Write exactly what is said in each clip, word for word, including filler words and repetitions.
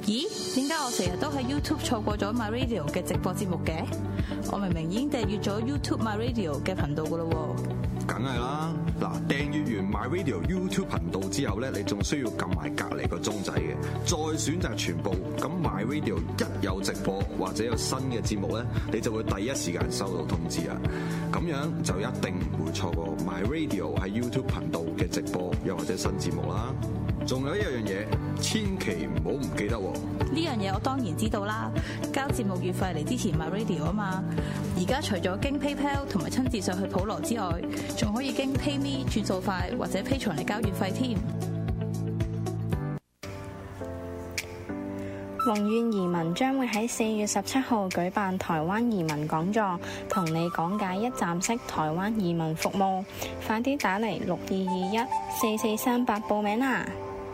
咦？點解我成日都喺 YouTube 錯過咗 My Radio 嘅直播節目嘅？我明明已經訂閱咗 YouTube My Radio 嘅頻道噶啦喎。 梗係啦，嗱，訂閱完 My Radio YouTube 頻道之後咧，你仲需要撳埋隔離個鐘仔嘅，再選擇全部。咁 My Radio 一有直播或者有新嘅節目咧，你就會第一時間收到通知啊！咁樣就一定唔會錯過 My Radio 喺 YouTube 頻道嘅直播又或者新節目啦。仲有一樣嘢，千祈唔好唔記得喎！ 呢樣嘢我當然知道啦，交節目月費嚟支持 My Radio 啊嘛。而家除咗經 PayPal 同埋親自上去普羅之外，仲可以經 PayMe 轉數快或者 Patreon嚟交月費添。 宏願移民將會喺四月十七號舉辦台灣移民講座，同你講解一站式台灣移民服務。快啲打嚟六二二一四四三八報名啦！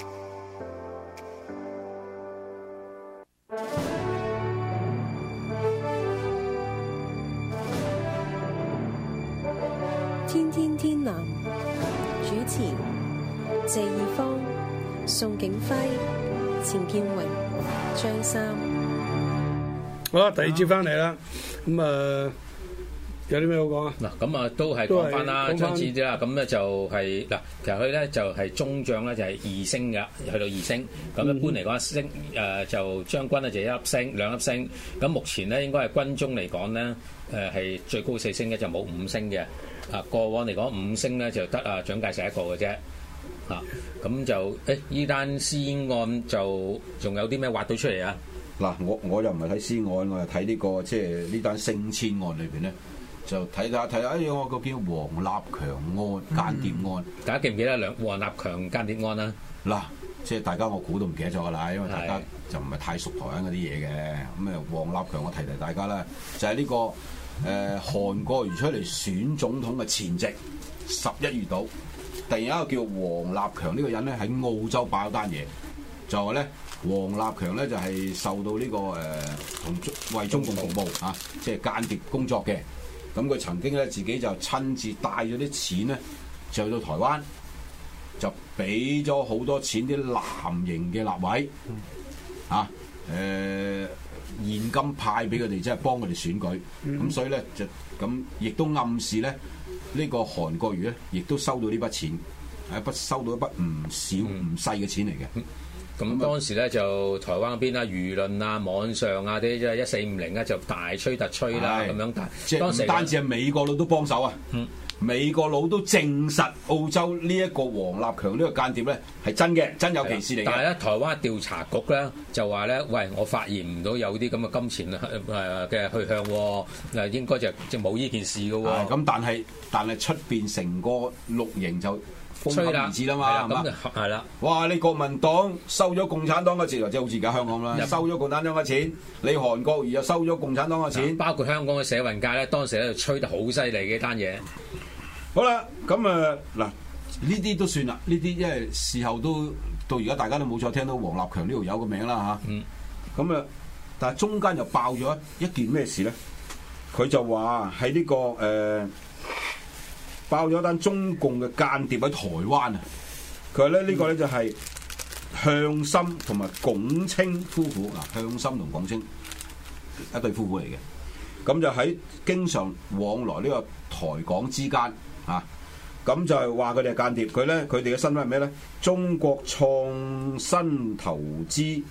天天天藍主持謝義方、宋景輝、錢建榮、張三。 好啦，第二節翻嚟啦，咁啊、呃、有啲咩好講啊？ 嗱，咁啊都係講翻啦，張子啫啦，咁咧就係、是、嗱，其實佢咧就係中將咧就係二星嘅，去到二星。咁一般嚟講，星誒就將軍咧就一粒星、兩粒星。咁目前咧應該係軍中嚟講咧，誒係最高四星嘅，就冇五星嘅。啊，過往嚟講五星咧就得啊蔣介石一個嘅啫。啊，咁就誒呢單屍案就仲有啲咩挖到出嚟啊？ 嗱，我我又唔係睇屍案，我又睇呢個即係呢單升遷案裏邊咧，就睇下睇下，哎呀，我個叫黃立強案間諜案， 大家記唔記得兩黃立強間諜案啊？嗱， 即係大家我估都唔記得咗㗎啦，因為大家就唔係太熟台灣嗰啲嘢嘅。咁啊，黃立強我提提大家啦，就係呢個誒韓國瑜出嚟選總統嘅前夕十一月度，突然有一個叫黃立強呢個人咧喺澳洲爆單嘢，就係咧。黃立強咧就係受到呢、這個誒同、呃、為中共服務啊，即係間諜工作嘅。咁佢曾經咧自己就親自帶咗啲錢咧，就去到台灣，就俾咗好多錢啲藍營嘅立委啊，誒、呃、現金派俾佢哋，即係幫佢哋選舉。咁、嗯、所以咧就咁，亦都暗示咧呢、這個韓國瑜咧，亦都收到呢筆錢，係一筆收到一筆唔少唔細嘅錢嚟嘅。嗯咁當時咧就台灣嗰邊啊，輿論啊、網上啊啲即係一四五零咧就大吹特吹啦咁樣，但即係唔單止係美國佬都幫手啊，嗯、美國佬都證實澳洲呢一個黃立強呢個間諜咧係真嘅，真有其事嚟嘅。 但係咧，台灣調查局咧就話咧，喂，我發現唔到有啲咁嘅金錢誒嘅去向，誒應該就即係冇呢件事嘅喎。 咁但係但係出邊成個綠營就風口而至啦嘛，係嘛？ 係啦， 哇！你國民黨收咗共產黨嘅錢，或者好似而家香港啦，收咗共產黨嘅錢，你韓國瑜又收咗共產黨嘅錢， 包括香港嘅社運界咧，當時咧就吹得好犀利嘅單嘢。 好啦，咁啊嗱，呢啲都算啦，呢啲因為事後都到而家大家都冇再聽到黃立強呢條友個名啦嚇。嗯。咁啊，但係中間又爆咗一件咩事咧？佢就話喺呢個誒。呃爆咗單中共嘅間諜喺台灣啊！佢話咧呢個咧就係向心同埋龔青夫婦嗱，向心同龔青一對夫婦嚟嘅，咁就喺經常往來呢個台港之間啊，咁就係話佢哋係間諜。佢咧佢哋嘅身份係咩咧？中國創新投資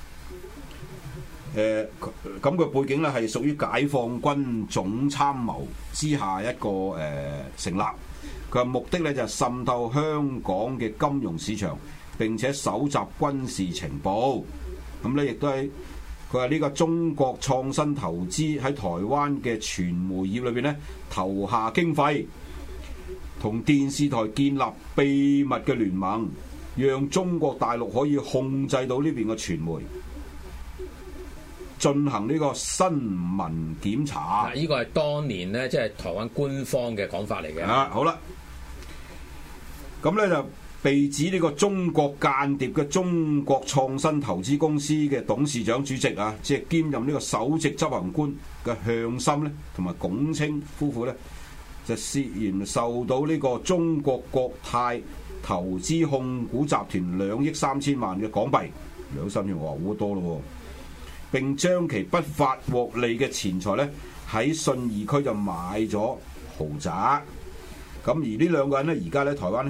誒，咁佢背景咧係屬於解放軍總參謀之下一個誒、呃、成立。佢話目的咧就係滲透香港嘅金融市場，並且搜集軍事情報。咁咧亦都係佢話呢個中國創新投資喺台灣嘅傳媒業裏邊咧投下經費，同電視台建立秘密嘅聯盟，讓中國大陸可以控制到呢邊嘅傳媒。進行呢個新聞檢查， 嗱，呢個係當年咧，即係台灣官方嘅講法嚟嘅。 啊，好啦，咁咧就被指呢個中國間諜嘅中國創新投資公司嘅董事長主席啊，即係兼任呢個首席執行官嘅向心咧，同埋龔青夫婦咧，就涉嫌受到呢個中國國泰投資控股集團兩億三千萬嘅港幣兩三千，哇好多咯喎！並將其不法獲利嘅錢財咧喺信義區就買咗豪宅。咁而呢兩個人咧，而家咧台灣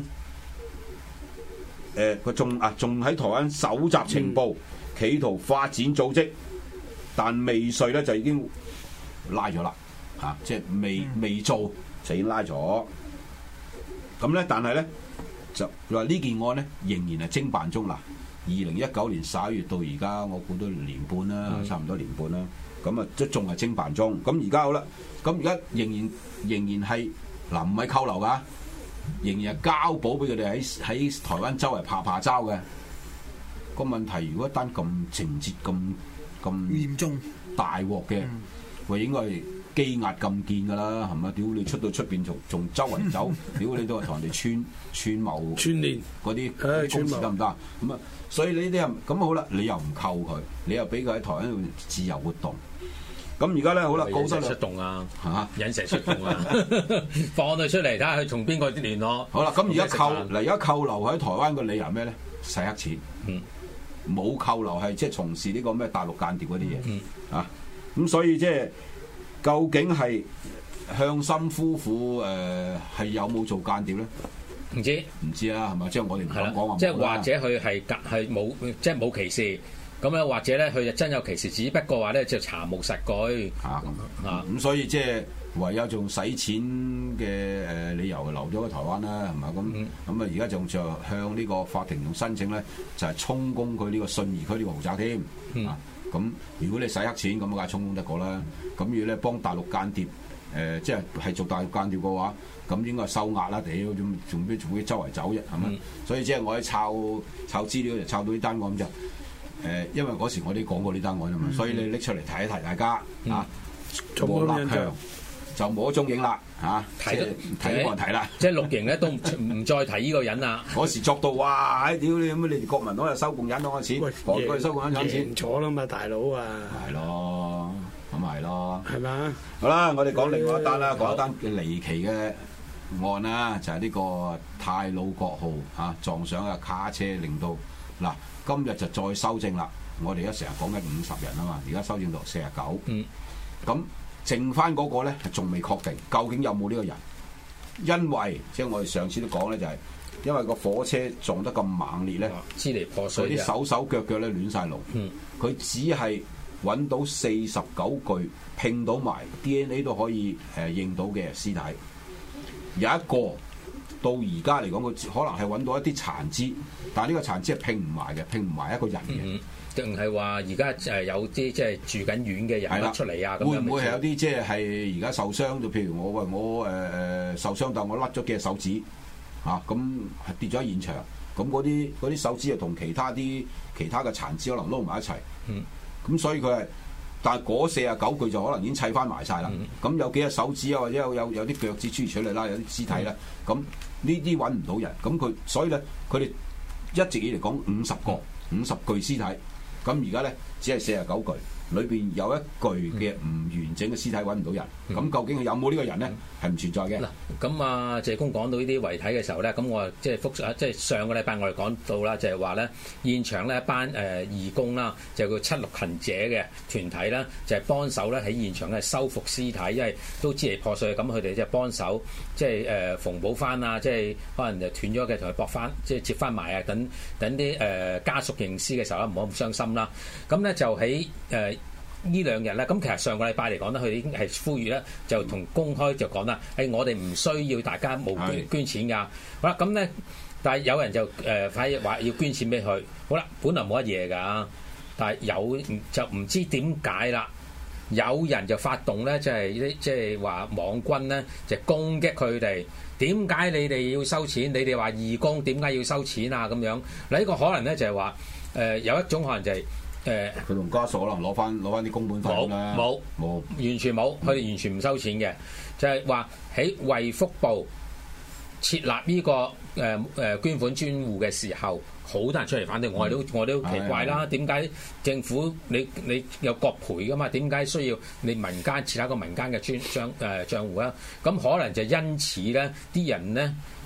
咧，誒佢仲啊仲喺台灣搜集情報，企圖發展組織，但未遂咧就已經拉咗啦，嚇、啊！即係未未做就已經拉咗。咁咧，但係咧就話呢件案咧仍然係偵辦中啦。二零一九年十一月到而家，我估都年半啦，嗯、差唔多年半啦。咁啊，即仲係偵辦中。咁而家好啦，咁而家仍然仍然係嗱，唔係扣留㗎，仍然係交保俾佢哋喺喺台灣周圍拍拍照嘅。個問題，如果一單咁情節咁咁嚴重大鑊嘅，喂、嗯，應該係羈押禁見㗎啦，係咪？屌你出到出邊仲仲周圍走，屌你都係同人哋串串謀串連嗰啲公司得唔得？咁啊，所以你呢啲人咁好啦，你又唔扣佢，你又俾佢喺台灣度自由活動。咁而家咧好啦，告得出動啊， 嚇引蛇出動啊，放佢出嚟睇下佢從邊個聯絡。 好啦，咁而家扣嗱，而家扣留喺台灣嘅理由咩咧？洗黑錢，冇、嗯、扣留係即係從事呢個咩大陸間諜嗰啲嘢，嗯、啊，咁所以即係究竟係向心夫婦誒係、呃、有冇做間諜咧？ 唔知唔知啦，係咪？即係我哋唔敢講話。 即係或者佢係隔係冇，即係冇歧視。咁樣或者咧，佢就真有歧視，只不過話咧就查無實據啊咁啊咁，所以即係唯有用使錢嘅誒理由留咗喺台灣啦，係咪咁咁啊？而家仲就向呢個法庭申請咧，就係充公佢呢個信義區呢個豪宅添、嗯、啊！咁如果你洗黑錢咁，梗係充公得過啦。咁如果咧幫大陸間諜誒、呃，即係係做大陸間諜嘅話，咁應該係收押啦。屌，仲仲邊仲會周圍走啫？係咪？嗯、所以即係我喺抄抄資料就抄到呢單案就。誒，因為嗰時我哋講過呢單案啊嘛，嗯、所以你拎出嚟睇一睇大家嚇。王立強就冇咗蹤影啦嚇，睇睇冇人睇啦。即係綠營咧都唔唔再提呢個人啦。嗰時作到哇！屌你咁你哋國民黨又收共產黨嘅錢，韓國又收共產黨錢， 錯啦嘛，大佬啊！ 係咯，咁咪係咯。係嘛？ 好啦，我哋講另外一單啦，講一單嘅離奇嘅案啦，就係、是、呢個太魯閣號嚇撞上嘅卡車，令到嗱。今日就再修正啦，我哋而家成日講緊五十人啊嘛，而家修正到四十九。嗯，咁剩翻嗰個咧，仲未確定究竟有冇呢個人，因為即係我哋上次都講咧，就係因為個火車撞得咁猛烈咧， 支離破碎， 嗰啲手手腳腳咧亂晒龍。嗯，佢只係揾到四十九具拼到埋 D N A 都可以誒認到嘅屍體，有一個。到而家嚟講，佢可能係揾到一啲殘肢，但係呢個殘肢係拼唔埋嘅，拼唔埋一個人嘅。 定係話而家誒有啲即係住緊院嘅人出嚟啊？ 會唔會係有啲即係係而家受傷？就譬如我喂我誒誒、呃、受傷，但我甩咗幾隻手指嚇，咁、啊、係跌咗喺現場，咁嗰啲嗰啲手指又同其他啲其他嘅殘肢可能撈埋一齊。嗯，咁所以佢係。但係嗰四十九具就可能已經砌翻埋晒啦。咁、嗯、有幾隻手指啊，或者有有有啲腳趾出嚟啦，有啲肢體啦。咁呢啲揾唔到人，咁佢所以咧，佢哋一直以嚟講五十個五十具屍體，咁而家咧只係四十九具，裏邊有一具嘅唔完整嘅屍體揾唔到人。咁、嗯、究竟有冇呢個人咧？係唔存在嘅。嗱， 咁啊，謝公講到呢啲遺體嘅時候咧，咁我即係復啊，即係上個禮拜我哋講到啦，就係話咧現場咧一班誒、呃、義工啦，就叫七六行者嘅團體啦，就係、是、幫手咧喺現場咧修復屍體，因為都支離破碎，咁佢哋即係幫手即係誒縫補翻啊，即係可能就斷咗嘅同佢駁翻，即係接翻埋啊，等等啲誒、呃、家屬認屍嘅時候咧唔好咁傷心啦。咁咧就喺誒。呃呢兩日咧，咁其實上個禮拜嚟講咧，佢已經係呼籲咧，就同公開就講啦，誒，我哋唔需要大家無捐捐錢㗎。好啦，咁咧，但係有人就誒反而話要捐錢俾佢。好啦，本來冇乜嘢㗎，但係有就唔知點解啦，有人就發動咧，即係啲即係話網軍咧，就攻擊佢哋。點解你哋要收錢？你哋話義工點解要收錢啊？咁樣嗱，呢個可能咧就係話誒有一種可能就係。誒， 佢同家屬可能攞翻攞翻啲公本費啦， 冇冇完全冇，佢哋完全唔收錢嘅，就係話喺衛福部設立呢、這個誒誒、呃、捐款專戶嘅時候，好多人出嚟反對，我哋都我哋都奇怪啦，點解政府你你有國賠噶嘛？點解需要你民間設立一個民間嘅專帳誒帳戶啊？咁可能就因此咧，啲人咧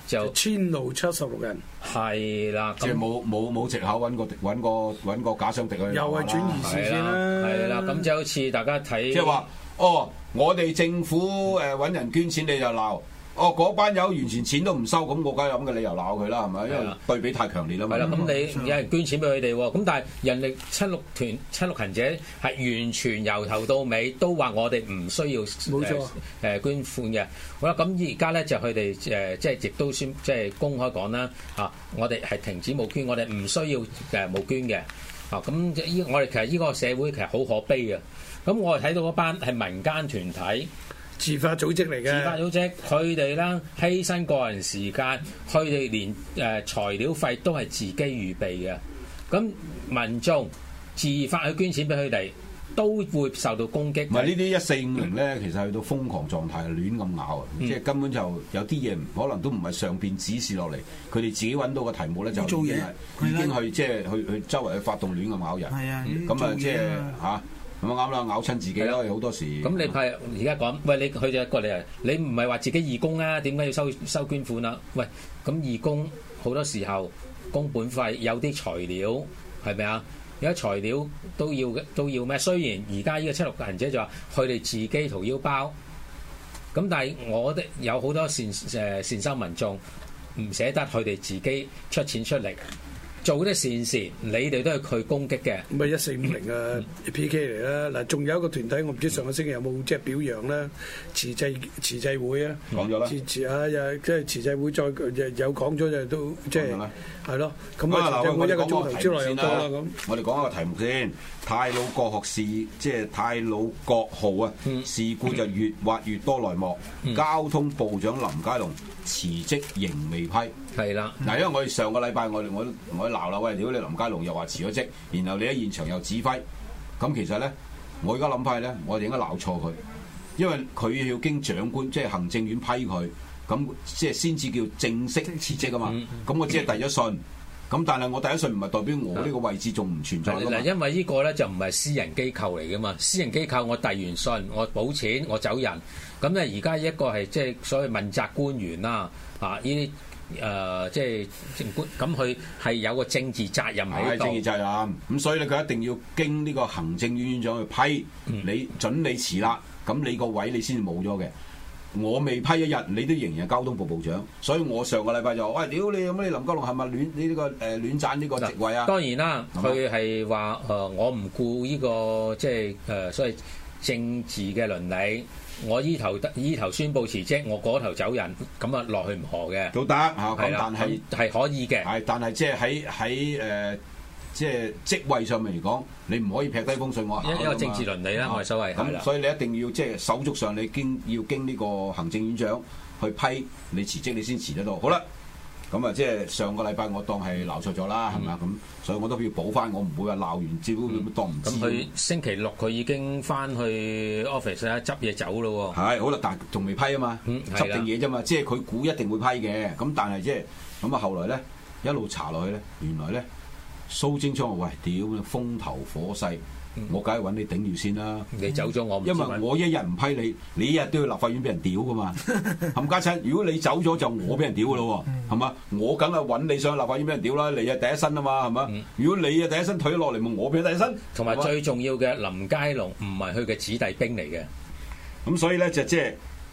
就遷怒七十六人。 係啦， 即係冇冇冇藉口揾個揾個揾個假想敵去， 又係轉移視線啦。 係啦，咁就好似大家睇， 即係話哦，我哋政府誒揾人捐錢你就鬧。哦，嗰班友完全錢都唔收，咁我梗係諗嘅理由鬧佢啦，係咪？因為對比太強烈啦嘛。係啦， 咁你有人捐錢俾佢哋喎，咁但係人力七六團七六行者係完全由頭到尾都話我哋唔需要冇錯誒捐款嘅。好啦，咁而家咧就佢哋誒即係亦都宣即係公開講啦嚇，我哋係停止募捐，我哋唔需要誒募捐嘅。啊，咁依我哋其實呢個社會其實好可悲嘅。咁我哋睇到嗰班係民間團體。 自發組織嚟嘅， 自發組織佢哋啦，犧牲個人時間，佢哋連誒、呃、材料費都係自己預備嘅。咁民眾自發去捐錢俾佢哋，都會受到攻擊。 唔係呢啲一四五零咧，其實去到瘋狂狀態，亂咁咬啊！嗯、即係根本就有啲嘢可能都唔係上邊指示落嚟，佢哋自己揾到個題目咧就已經係已經去即係去去周圍去發動亂咁咬人。係啊，咁啊即係嚇。咁啊啱啦，咬親自己啦，好多時。咁你係而家講，喂，你佢就過嚟啊！你唔係話自己義工啊？點解要收收捐款啊？喂，咁義工好多時候工本費有啲材料係咪啊？有啲材料都要都要咩？雖然而家呢個七六行者就話佢哋自己掏腰包，咁但係我哋有好多善誒善心民眾唔捨得佢哋自己出錢出力。做啲善事，你哋都係佢攻擊嘅。 咁啊，一四五零啊 P K 嚟啦。嗱，仲有一個團體，我唔知上個星期有冇即係表揚啦，慈濟慈濟會啊， 講咗啦。 慈慈啊，又即係慈濟會再有講咗就都即係係咯。咁啊，慈濟會一個鐘頭之內又多啦咁。 我哋講一個題目先，太魯閣學事，即係太魯閣號啊，事故就越挖越多內幕。嗯、交通部長林佳龍辭職仍未批。 係啦， 嗱，因為我哋上個禮拜我我我鬧啦，喂，屌你林佳龍又話辭咗職，然後你喺現場又指揮，咁其實咧，我而家諗翻咧，我哋應該鬧錯佢，因為佢要經長官即係行政院批佢，咁即係先至叫正式辭職啊嘛，咁、嗯、我只係遞咗信，咁但係我遞咗信唔係代表我呢個位置仲唔存在㗎嘛？ 因為呢個咧就唔係私人機構嚟噶嘛，私人機構我遞完信，我補錢，我走人，咁咧而家一個係即係所謂問責官員啦，啊呢啲。誒、呃，即係政官，咁佢係有個政治責任喺度。 政治責任，咁所以咧，佢一定要經呢個行政院院長去批，嗯、你準你辭啦，咁你個位你先至冇咗嘅。我未批一日，你都仍然係交通部部長，所以我上個禮拜就話：喂，屌你有乜？林佳龍係咪亂你呢個誒亂賺呢個職位啊？ 當然啦，佢係話誒，我唔顧呢個即係誒、呃，所謂政治嘅倫理。我依頭依頭宣佈辭職，我嗰頭走人，咁啊落去唔河嘅都得嚇，咁但係係可以嘅。 係，但係即係喺喺誒，即係職位上面嚟講，你唔可以劈低風水我考。 一個政治倫理啦，我係所謂。 咁所以你一定要即係手續上，你經要經呢個行政院長去批你辭職，你先辭得到。好啦。咁啊，即係上個禮拜我當係鬧錯咗啦，係咪啊？咁所以我都要補翻，我唔會話鬧完之後當唔知。咁佢、嗯、星期六佢已經翻去 office 啦，執嘢走咯喎。係，好啦，但係仲未批啊嘛，嗯、執定嘢啫嘛，即係佢估一定會批嘅。咁但係即係咁啊，後來咧一路查落去咧，原來咧蘇貞昌話：喂，屌，風頭火勢。我梗係揾你頂住先啦！ 你走咗我唔， 因為我一日唔批你，你一日都要立法院俾人屌噶嘛。冚家親，如果你走咗就我俾人屌噶咯喎，係嘛？我梗係揾你上立法院俾人屌啦，你係第一身啊嘛，係嘛？如果你啊第一身退咗落嚟，咪我俾第一身。 同埋最重要嘅，林佳龍唔係佢嘅子弟兵嚟嘅， 咁所以咧就即係。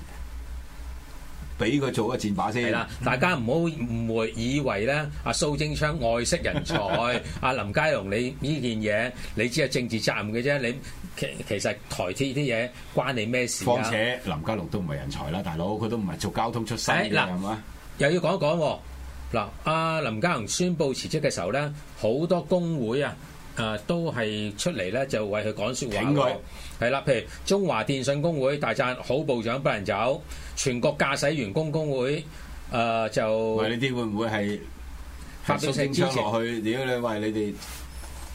俾佢做個戰把先。 係啦，大家唔好誤會，以為咧阿蘇貞昌愛惜人才，阿林佳龍你呢件嘢，你只係政治責任嘅啫。你其其實台鐵啲嘢關你咩事啊？ 況且林佳龍都唔係人才啦，大佬佢都唔係做交通出身嘅，係嘛？ 又要講一講喎。嗱，阿林佳龍宣布辭職嘅時候咧，好多工會啊。誒、呃、都係出嚟咧，就為佢講説話喎。係啦，譬如中華電信工會大讚好部長不能走，全國駕駛員工工會誒、呃、就。 喂，呢啲會唔會係發蘇貞昌落去？屌你，喂你哋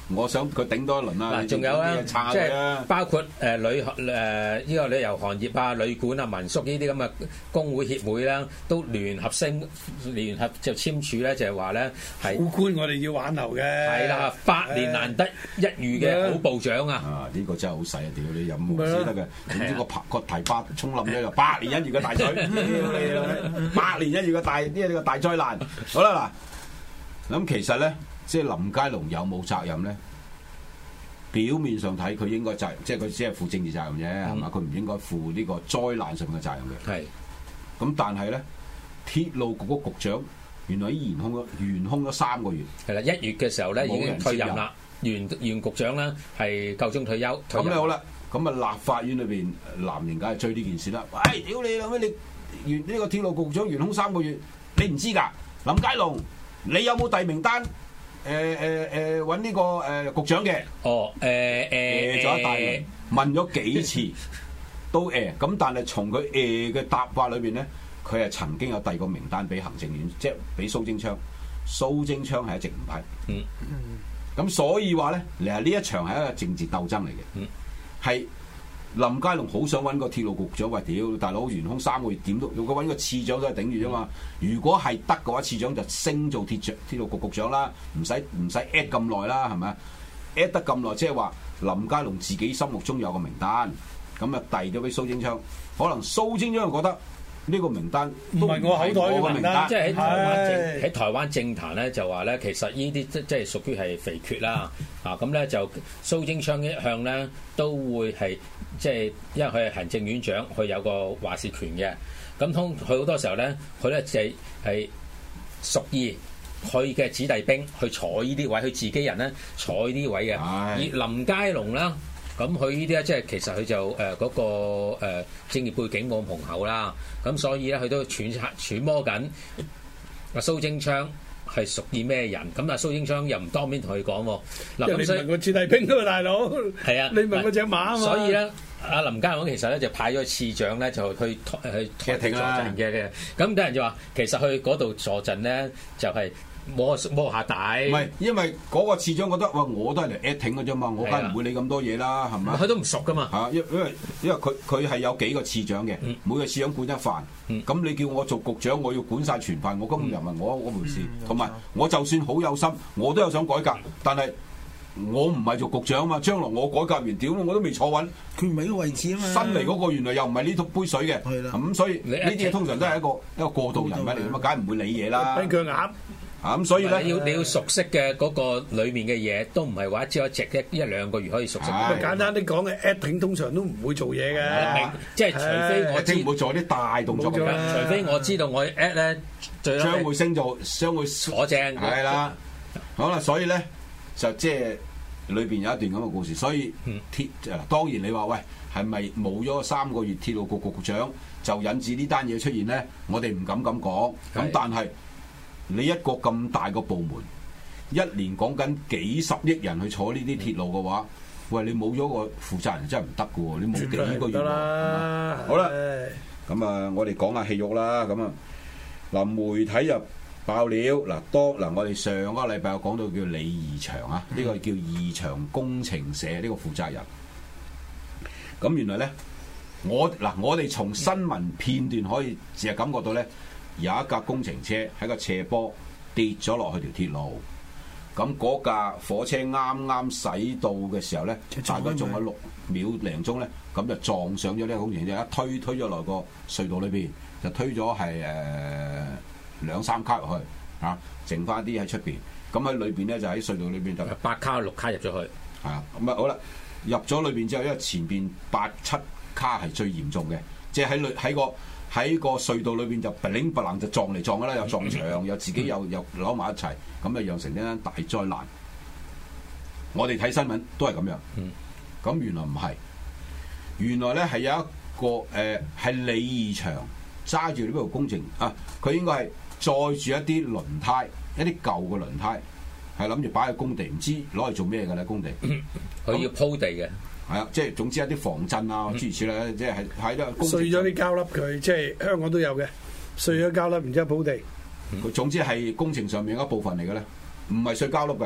我想佢頂多一輪啦。 嗱，仲有啊， 即係包括誒旅誒呢個旅遊行業啊、旅館啊、民宿呢啲咁嘅工會協會啦，都聯合聲聯合就簽署咧，就係話咧係好官，我哋要挽留嘅。 係啦，百年難得一遇嘅好部長啊！ 啊，呢個真係好細啊！屌你飲冇先得嘅，點知個拍個堤壩沖冧咗又百年一遇嘅大水，百年一遇嘅大呢個大災難。好啦嗱，咁其實咧。即係林佳龍有冇責任咧？表面上睇佢應該責任，即係佢只係負政治責任啫，係嘛、嗯？佢唔應該負呢個災難上嘅責任嘅。係。咁但係咧，鐵路局個局長原來已懸空咗，懸空咗三個月。係啦，一月嘅時候咧已經退任啦，原原局長咧係夠鐘退休。咁咧好啦，咁啊立法院裏邊藍營梗係追呢件事啦。喂，屌你老味，你原呢個鐵路局長懸空三個月，你唔知㗎？林佳龍，你有冇遞名單？誒誒誒揾呢個誒、呃、局長嘅，哦誒誒咗一大輪，問咗幾次都誒，咁、呃、但係從佢誒嘅答法裏邊咧，佢係曾經有遞過名單俾行政院，即係俾蘇貞昌，蘇貞昌係一直唔批，嗯嗯，咁所以話咧，你係呢一場係一個政治鬥爭嚟嘅，嗯，係。林佳龍好想揾個鐵路局長，喂屌大佬懸空三個月點都，佢揾個次長都係頂住啫嘛。如果係得嘅話，次長就升做鐵長鐵路局局長啦，唔使唔使 at 咁耐啦，係咪啊 at 得咁耐，即係話林佳龍自己心目中有個名單，咁啊遞咗俾蘇貞昌，可能蘇貞昌又覺得呢個名單唔係我口袋嘅名單，即係喺台灣政喺台灣政壇咧就話咧，其實呢啲即即係屬於係肥缺啦。啊咁咧就蘇貞昌一向咧都會係。即係因為佢係行政院長，佢有個話事權嘅。咁通佢好多時候咧，佢咧就係係屬意佢嘅子弟兵去坐呢啲位，佢自己人咧坐呢啲位嘅。而林佳龍啦，咁佢呢啲咧即係其實佢就誒嗰、呃那個誒、呃、政業背景冇咁雄厚啦。咁所以咧佢都揣測揣摩緊阿蘇貞昌係屬於咩人？咁啊蘇貞昌又唔當面同佢講喎。嗱，咁所以你問個子弟兵啊，大佬。係啊，你問嗰隻馬啊嘛。所以咧。阿林佳龍其實咧就派咗次長咧就去去去坐陣嘅，咁啲人就話其實去嗰度坐陣咧就係摸摸下底。唔係，因為嗰個次長覺得哇，我都係嚟 acting 嘅啫嘛，我梗係唔會理咁多嘢啦，係咪？佢都唔熟噶嘛。嚇，因因為因為佢佢係有幾個次長嘅，嗯、每個次長管一範。咁、嗯、你叫我做局長，我要管晒全範，我根本又唔係我嗰回事。同埋、嗯、我就算好有心，我都有想改革，但係。我唔係做局長啊嘛，將來我改革完，屌我都未坐穩，佢唔係呢個位置啊嘛。新嚟嗰個原來又唔係呢套杯水嘅，係啦。咁所以呢啲嘢通常都係一個一個過渡人物嚟嘅嘛，梗係唔會理嘢啦。跛腳鴨啊，咁所以咧，你要你要熟悉嘅嗰個裡面嘅嘢，都唔係話只有一隻一一兩個月可以熟悉。咁簡單啲講嘅 acting 通常都唔會做嘢嘅，即係除非我知唔會做啲大動作嘅，除非我知道我 act 咧，將會升做，將會坐正，係啦。好啦，所以咧。就即係裏邊有一段咁嘅故事，所以鐵誒當然你話喂係咪冇咗三個月鐵路局局長就引致呢單嘢出現咧？我哋唔敢咁講。咁是但係你一個咁大個部門，一年講緊幾十億人去坐呢啲鐵路嘅話，喂你冇咗個負責人真係唔得嘅喎！你冇幾個月喎。好啦，咁啊，我哋講下戲肉啦。咁啊，嗱媒體入。爆料嗱，多嗱，我哋上個禮拜有講到叫李義祥啊，呢、這個叫義祥工程社呢個負責人。咁原來咧，我嗱我哋從新聞片段可以淨係感覺到咧，有一架工程車喺個斜坡跌咗落去條鐵路。咁嗰架火車啱啱駛到嘅時候咧，大概仲有六秒零鐘咧，咁就撞上咗呢個工程車，一推推咗落個隧道裏邊，就推咗係誒。呃兩三卡入去，嚇、啊，剩翻啲喺出邊。咁喺裏邊咧就喺隧道裏邊就八卡六卡入咗去，係啊。咁啊好啦，入咗裏邊之後，因為前邊八七卡係最嚴重嘅，即係喺裏喺個喺個隧道裏邊就砰砰砰就撞嚟撞㗎啦，又撞牆，又自己又又扭埋一齊，咁啊釀成一單大災難。我哋睇新聞都係咁樣，咁、嗯、原來唔係，原來咧係有一個誒係、呃、李義祥揸住呢個工程啊，佢應該係。載住一啲輪胎，一啲舊嘅輪胎，係諗住擺喺工地，唔知攞嚟做咩嘅咧？工地佢要鋪地嘅，係啊，即係總之一啲防震啊，諸如此類，即係喺喺碎咗啲膠粒佢，即係香港都有嘅，碎咗膠粒，然之後鋪地。佢總之係工程上面一部分嚟嘅咧，唔係碎膠粒嘅，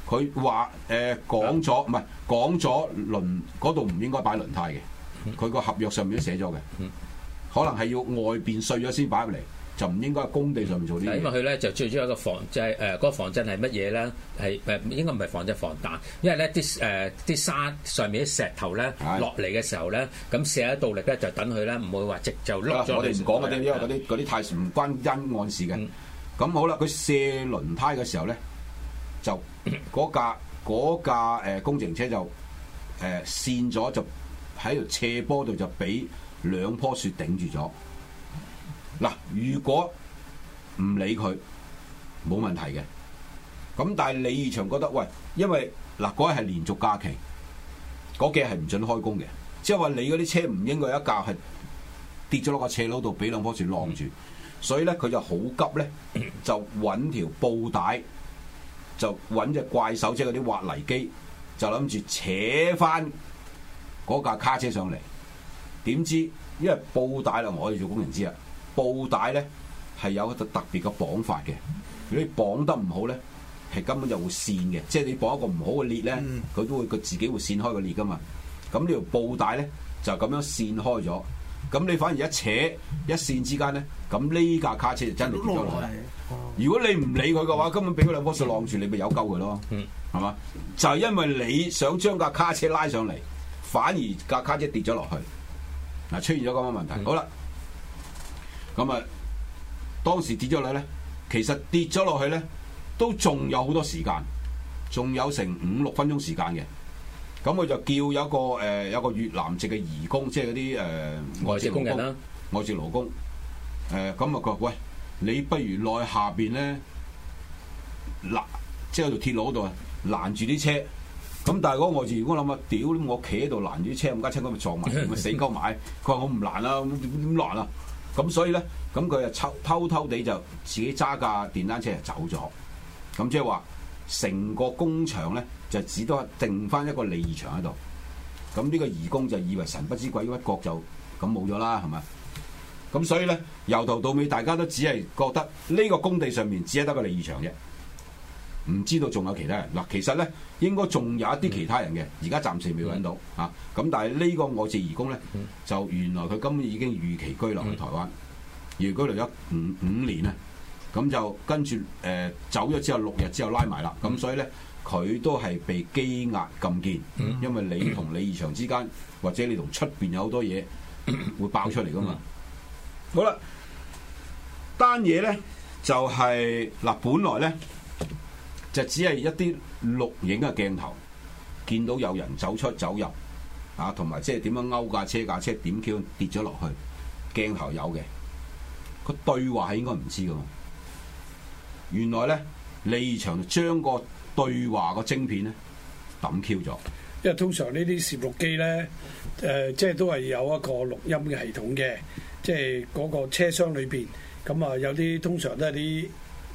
佢話誒講咗，唔係講咗輪嗰度唔應該擺輪胎嘅，佢個合約上面都寫咗嘅，可能係要外邊碎咗先擺入嚟，就唔應該喺工地上面做呢啲。 因為佢咧就最主要一個防，即係誒嗰個防震係乜嘢咧？係誒應該唔係防震防彈，因為咧啲誒啲沙上面啲石頭咧落嚟嘅時候咧，咁射一道力咧就等佢咧唔會話直就落咗。我哋唔講嗰啲，因為嗰啲嗰啲太唔關因案事嘅。咁、嗯、好啦，佢卸輪胎嘅時候咧，就嗰架嗰架誒工程車就誒跣咗，就喺條斜坡度就俾兩棵樹頂住咗。嗱，如果唔理佢冇問題嘅，咁但係李義祥覺得喂，因為嗱嗰日係連續假期，嗰幾日係唔準開工嘅，即係話你嗰啲車唔應該有一架係跌咗落個斜路度，俾兩棵樹晾住，所以咧佢就好急咧，就揾條布帶，就揾隻怪手，即係嗰啲挖泥機，就諗住扯翻嗰架卡車上嚟。點知因為布帶啦，我哋做工程知啊。布帶咧係有一個特別嘅綁法嘅，如果你綁得唔好咧，係根本就會跣嘅，即係你綁一個唔好嘅裂咧，佢都會佢自己會跣開個裂噶嘛。咁呢條布帶咧就咁樣跣開咗，咁你反而一扯一跣之間咧，咁呢架卡車就真係跌咗落去。如果你唔理佢嘅話，根本俾嗰兩棵樹晾住，你咪有鳩佢咯，係嘛？就係因為你想將架卡車拉上嚟，反而架卡車跌咗落去，嗱出現咗咁嘅問題。嗯、好啦。咁啊，當時跌咗落去咧，其實跌咗落去咧，都仲有好多時間，仲有成五六分鐘時間嘅。咁佢就叫有一個誒、呃、有一個越南籍嘅移工，即係嗰啲誒外籍工人啦，外籍勞工。誒咁啊，佢話：喂，你不如落去下邊咧，攔即係喺條鐵路嗰度啊，攔住啲車。咁但係嗰個外籍員工諗啊，屌我企喺度攔住啲車，咁架車咁咪撞埋，咪死鳩埋。佢話我唔攔啊，點點攔啊？咁所以咧，咁佢就偷偷偷地就自己揸架電單車就走咗。咁即係話，成個工場咧就只都係定翻一個李義祥喺度。咁呢個義工就以為神不知鬼不覺就咁冇咗啦，係咪？咁所以咧，由頭到尾大家都只係覺得呢個工地上面只係得個李義祥啫，唔知道仲有其他人。嗱，其實咧應該仲有一啲其他人嘅，而家暫時未揾到、嗯、啊。咁但係呢個外籍義工咧，嗯、就原來佢根本已經預期居留喺台灣，預期居留咗五五年咧，咁就跟住誒、呃、走咗之後六日之後拉埋啦。咁、嗯、所以咧，佢都係被羈押禁見，嗯、因為你同李義祥之間，或者你同出邊有好多嘢會爆出嚟噶嘛。嗯、好啦，單嘢咧就係、是、嗱，本來咧。就只係一啲錄影嘅鏡頭，見到有人走出走入，啊，同埋即係點樣勾架車架車點叫跌咗落去，鏡頭有嘅，個對話係應該唔知噶嘛。原來咧，李義祥將個對話個晶片咧抌 Q 咗。 因為通常呢啲攝錄機咧，誒、呃，即係都係有一個錄音嘅系統嘅，即係嗰個車廂裏邊，咁啊有啲通常都係啲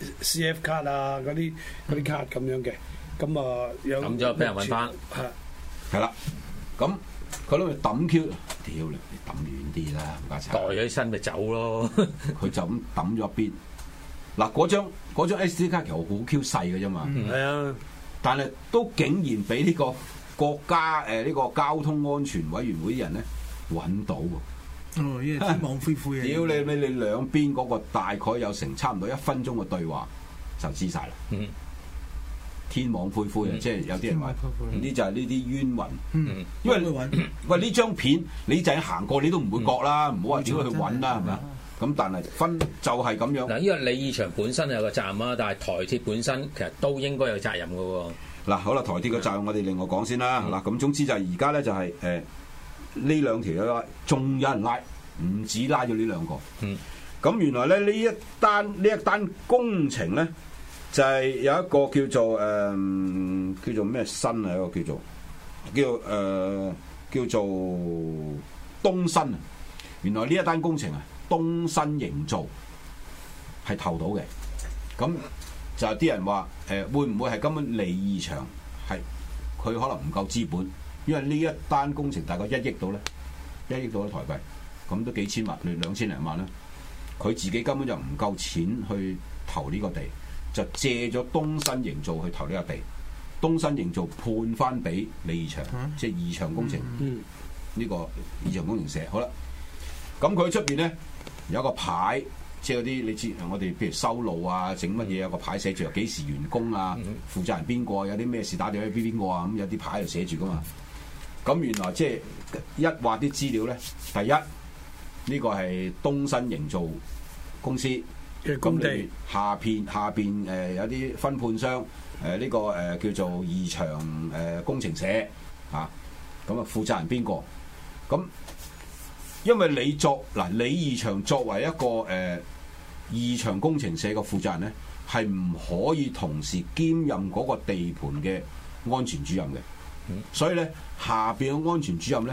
C F 卡啊，嗰啲嗰啲卡咁樣嘅，咁啊有抌咗俾人揾翻，係係啦，咁佢攞嚟抌 Q，屌你，你抌遠啲啦，唔該曬， 袋咗起身咪走咯， 佢就咁抌咗一邊。嗱，嗰張嗰張 S D 卡其實好 Q 細嘅啫嘛，係啊、嗯，但係都竟然俾呢個國家誒呢、呃呢個交通安全委員會啲人咧揾到喎。 哦，因為天網恢恢啊！ 屌你你你兩邊嗰個大概有成差唔多一分鐘嘅對話就知晒啦。嗯，天網恢恢啊！嗯、即係有啲人話呢就係呢啲冤魂。嗯，因為喂呢張片你就係行過你都唔會覺啦，唔好話點樣去揾啦，係咪啊？咁但係分就係咁樣。 嗱，因為李義祥本身有個責任啊，但係台鐵本身其實都應該有責任嘅喎。嗱， 好啦，台鐵嘅責任我哋另外講先啦。嗱、嗯，咁總之就係而家咧就係、是、誒。呃呢兩條友仲有人拉，唔止拉咗呢兩個。嗯，咁原來咧呢一單呢一單工程咧，就係、是、有一個叫做誒、呃、叫做咩新啊，一個叫做叫誒、呃、叫做東新啊。原來呢一單工程啊，東新營造係投到嘅。咁就有啲人話誒、呃，會唔會係根本李義祥係佢可能唔夠資本？因為呢一單工程大概一億到咧，一億到咧台幣，咁都幾千萬，兩千零萬啦。佢自己根本就唔夠錢去投呢個地，就借咗東新營造去投呢個地。 東新營造判翻俾李義祥， 嗯、 即係義祥工程呢、 嗯嗯、個義祥工程社。好啦，咁佢出邊咧有個牌，即係嗰啲你知，我哋譬如修路啊、整乜嘢有個牌寫住幾時完工啊，嗯、負責人邊個，有啲咩事打電話俾邊個啊，咁有啲牌就寫住噶嘛。咁原來即係一話啲資料咧，第一呢、呢個係東新營造公司嘅工地下邊下邊誒、呃、有啲分判商誒呢、呃呢個誒、呃、叫做義祥誒、呃、工程社啊，咁啊負責人邊個？咁因為你作嗱李義祥作為一個誒、呃、義祥工程社嘅負責人咧，係唔可以同時兼任嗰個地盤嘅安全主任嘅。所以咧，下邊嘅安全主任咧，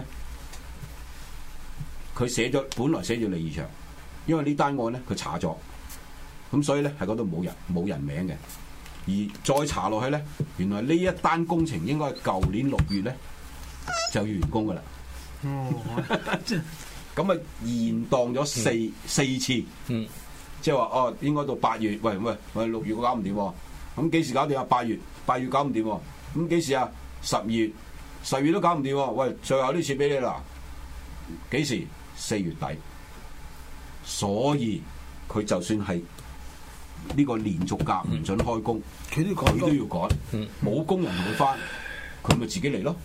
佢寫咗本來寫住李義祥，因為呢單案咧佢查咗，咁所以咧喺嗰度冇人冇人名嘅，而再查落去咧，原來呢一單工程應該係舊年六月咧就要完工噶啦。哦，咁啊延宕咗四、嗯、四次，嗯，即係話哦，應該到八月，喂喂喂，六月我搞唔掂，咁幾時搞掂啊？八月八月搞唔掂，咁幾時啊？十月十月都搞唔掂喎，喂，最後呢次俾你啦，幾時？四月底，所以佢就算係呢個連續假唔准開工，佢、嗯、都佢都要趕，冇、嗯、工人同佢翻，佢咪自己嚟咯，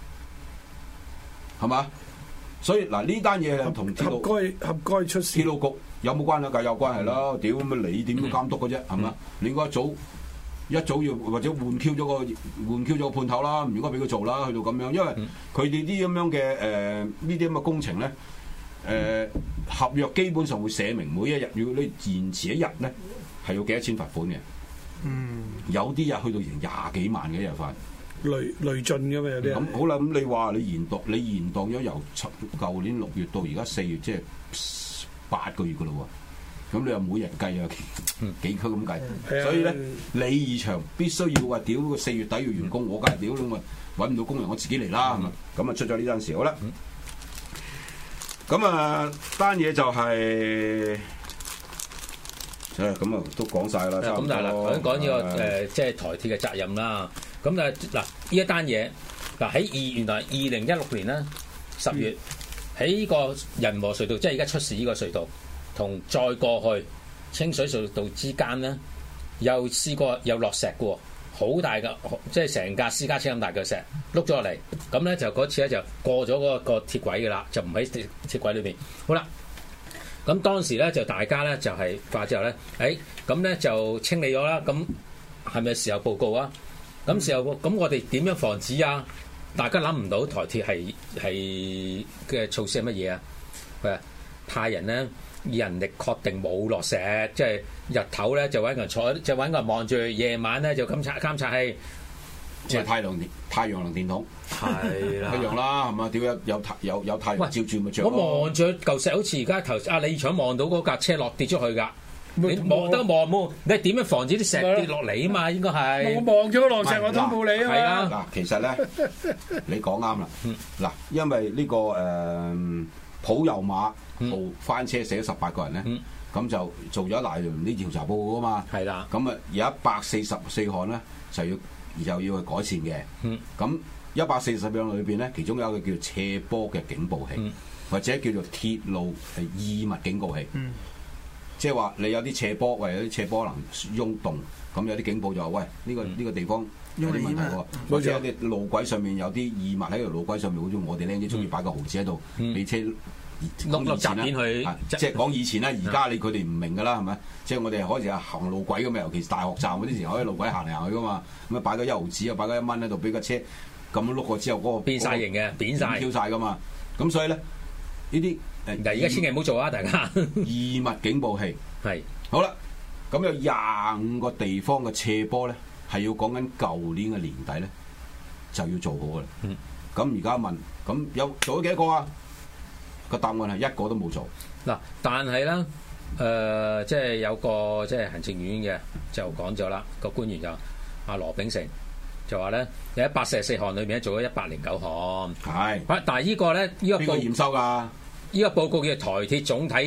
係嘛？所以嗱呢單嘢係同鐵路合該合該出事， 鐵路局有冇關係？梗有關係啦，屌咁啊！你點都監督嘅啫，係嘛？你應該一早。一早要或者換 Q 咗個換 Q 咗個判頭啦，唔應該俾佢做啦，去到咁樣，因為佢哋啲咁樣嘅誒呢啲咁嘅工程咧，誒、呃、合約基本上會寫明每一日，如果你延遲一日咧，係要幾多錢罰款嘅。嗯，有啲日去到成廿幾萬嘅一日罰， 累累進嘅嘛有啲。 咁好啦，咁你話你延宕你延宕咗由舊年六月到而家四月，即係八個月噶咯喎。咁你又每日計啊幾區咁計，嗯、所以咧李義祥必須要話屌個四月底要完工，嗯、我梗係屌咁啊揾唔到工人，我自己嚟啦，係嘛、嗯？咁啊出咗呢單事好啦。咁啊單嘢就係、是，誒咁啊都講晒啦。 咁但係嗱，講講呢個誒即係台鐵嘅責任啦。咁啊嗱呢一單嘢嗱喺二原來二零一六年咧十月喺呢、嗯、個仁和隧道，即係而家出事呢個隧道。同再過去清水隧道之間咧，又試過有落石嘅喎，好大嘅，即係成架私家車咁大嘅石碌咗落嚟。咁咧就嗰次咧就過咗嗰個鐵軌嘅啦，就唔喺鐵鐵軌裏邊。好啦，咁當時咧就大家咧就係化之後咧，誒咁咧就清理咗啦。咁係咪時候報告啊？咁時候咁我哋點樣防止啊？大家諗唔到台鐵係係嘅措施係乜嘢啊？誒派人咧。人力確定冇落石，即係日頭咧就揾個人坐，就揾個人望住；夜晚咧就監察監察器， 即係太陽太陽能電筒，係啦，一樣啦，係嘛？屌有有有有太陽照住咪着咯。 我望住嚿石，好似而家頭阿李祥望到嗰架車落跌咗去㗎。你望得望冇？你係點樣防止啲石跌落嚟啊？嘛，應該係我望咗落石，我都冇理啊嘛。 係啊， 嗱，其實咧，你講啱啦。嗱，因為呢個誒普悠瑪號翻車死咗十八個人咧，咁、嗯、就做咗一大輪啲調查報告啊嘛。係啦，咁啊有一百四十四項咧就要就要去改善嘅。咁一百四十樣裏邊咧，其中有一個叫做斜坡嘅警報器，嗯、或者叫做鐵路係異物警告器。嗯、即係話你有啲斜坡，或者有啲斜坡能喐動，咁有啲警報就話喂呢、呢個呢、嗯、個地方有啲問題喎，嗯、或者有啲路軌上面有啲異物喺條路軌上面，好似我哋僆仔中意擺個毫子喺度俾車。 碌碌雜片去， 即係講以前啦，而家你佢哋唔明噶啦，係咪？即係我哋開始行路軌咁啊，尤其是大學站嗰啲時候，可以路軌行嚟行去噶嘛。咁啊，擺個一毫子啊，擺個一蚊喺度，俾架車咁樣碌過之後，嗰個變晒形嘅，扁晒， 跳晒噶嘛。咁所以咧，呢啲誒， 而家千祈唔好做啊，大家。 異物警報器係好啦，咁有廿五個地方嘅斜坡咧，係要講緊舊年嘅年底咧，就要做好噶啦。咁而家問，咁有做咗幾多個啊？個答案係一個都冇做嗱，但係咧，誒、呃，即係有個即係行政院嘅就講咗啦，個官員就阿羅秉成就話咧，有一百四十四項裏面做咗一百零九項，係是，但係呢個咧，呢、呢個報邊個驗收㗎？ 呢個報告叫台鐵總體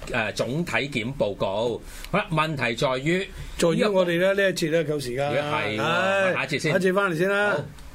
誒總體檢報告。好啦，問題在於， 在於我哋咧呢一節咧夠時間， 係，下一節先， 下一節翻嚟先啦。 好。